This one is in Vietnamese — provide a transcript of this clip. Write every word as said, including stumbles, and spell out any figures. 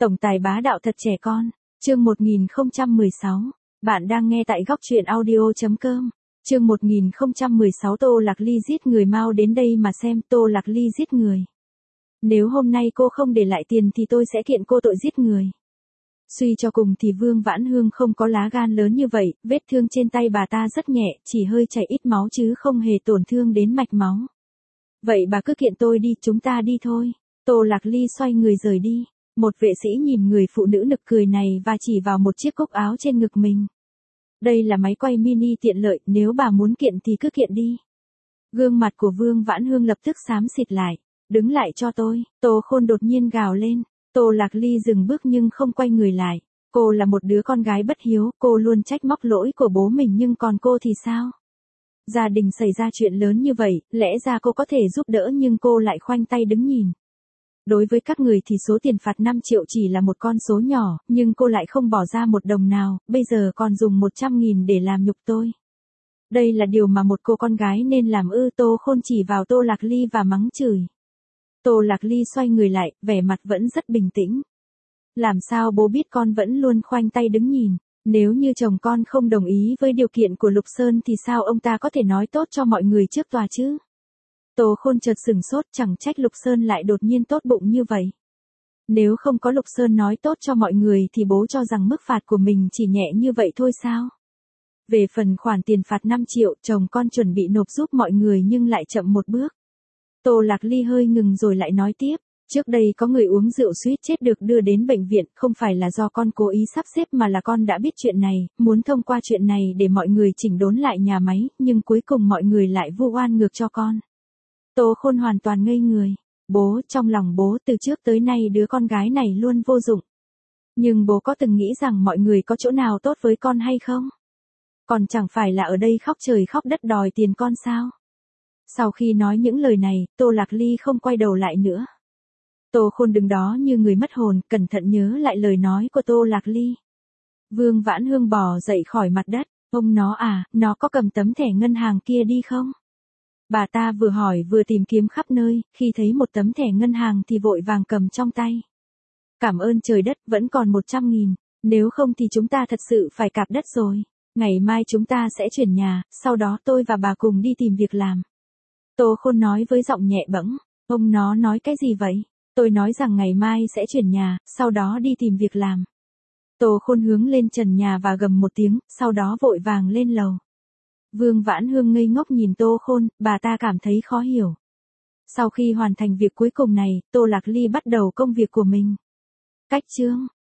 Tổng tài bá đạo thật trẻ con, chương một nghìn không trăm mười sáu. Bạn đang nghe tại góc truyện audio chấm com. Chương một nghìn không trăm mười sáu Tô Lạc Ly giết người, mau đến đây mà xem. Tô Lạc Ly giết người. Nếu hôm nay cô không để lại tiền thì tôi sẽ kiện cô tội giết người. Suy cho cùng thì Vương Vãn Hương không có lá gan lớn như vậy, vết thương trên tay bà ta rất nhẹ, chỉ hơi chảy ít máu chứ không hề tổn thương đến mạch máu. Vậy bà cứ kiện tôi đi, chúng ta đi thôi. Tô Lạc Ly xoay người rời đi. Một vệ sĩ nhìn người phụ nữ nực cười này và chỉ vào một chiếc cúc áo trên ngực mình. Đây là máy quay mini tiện lợi, nếu bà muốn kiện thì cứ kiện đi. Gương mặt của Vương Vãn Hương lập tức xám xịt lại. Đứng lại cho tôi, Tô Khôn đột nhiên gào lên. Tô Lạc Ly dừng bước nhưng không quay người lại. Cô là một đứa con gái bất hiếu, cô luôn trách móc lỗi của bố mình, nhưng còn cô thì sao? Gia đình xảy ra chuyện lớn như vậy, lẽ ra cô có thể giúp đỡ nhưng cô lại khoanh tay đứng nhìn. Đối với các người thì số tiền phạt năm triệu chỉ là một con số nhỏ, nhưng cô lại không bỏ ra một đồng nào, bây giờ còn dùng một trăm nghìn để làm nhục tôi. Đây là điều mà một cô con gái nên làm ư? Tô Khôn chỉ vào Tô Lạc Ly và mắng chửi. Tô Lạc Ly xoay người lại, vẻ mặt vẫn rất bình tĩnh. Làm sao bố biết con vẫn luôn khoanh tay đứng nhìn? Nếu như chồng con không đồng ý với điều kiện của Lục Sơn thì sao ông ta có thể nói tốt cho mọi người trước tòa chứ? Tô Khôn chợt sửng sốt, chẳng trách Lục Sơn lại đột nhiên tốt bụng như vậy. Nếu không có Lục Sơn nói tốt cho mọi người thì bố cho rằng mức phạt của mình chỉ nhẹ như vậy thôi sao? Về phần khoản tiền phạt năm triệu, chồng con chuẩn bị nộp giúp mọi người nhưng lại chậm một bước. Tô Lạc Ly hơi ngừng rồi lại nói tiếp. Trước đây có người uống rượu suýt chết được đưa đến bệnh viện, không phải là do con cố ý sắp xếp mà là con đã biết chuyện này, muốn thông qua chuyện này để mọi người chỉnh đốn lại nhà máy, nhưng cuối cùng mọi người lại vu oan ngược cho con. Tô Khôn hoàn toàn ngây người. Bố, trong lòng bố từ trước tới nay đứa con gái này luôn vô dụng. Nhưng bố có từng nghĩ rằng mọi người có chỗ nào tốt với con hay không? Còn chẳng phải là ở đây khóc trời khóc đất đòi tiền con sao? Sau khi nói những lời này, Tô Lạc Ly không quay đầu lại nữa. Tô Khôn đứng đó như người mất hồn, cẩn thận nhớ lại lời nói của Tô Lạc Ly. Vương Vãn Hương bò dậy khỏi mặt đất. Ông nó à, nó có cầm tấm thẻ ngân hàng kia đi không? Bà ta vừa hỏi vừa tìm kiếm khắp nơi, khi thấy một tấm thẻ ngân hàng thì vội vàng cầm trong tay. Cảm ơn trời đất, vẫn còn một trăm nghìn, nếu không thì chúng ta thật sự phải cạp đất rồi. Ngày mai chúng ta sẽ chuyển nhà, sau đó tôi và bà cùng đi tìm việc làm. Tô Khôn nói với giọng nhẹ bẫng. Ông nó nói cái gì vậy? Tôi nói rằng ngày mai sẽ chuyển nhà, sau đó đi tìm việc làm. Tô Khôn hướng lên trần nhà và gầm một tiếng, sau đó vội vàng lên lầu. Vương Vãn Hương ngây ngốc nhìn Tô Khôn, bà ta cảm thấy khó hiểu. Sau khi hoàn thành việc cuối cùng này, Tô Lạc Ly bắt đầu công việc của mình. Cách chương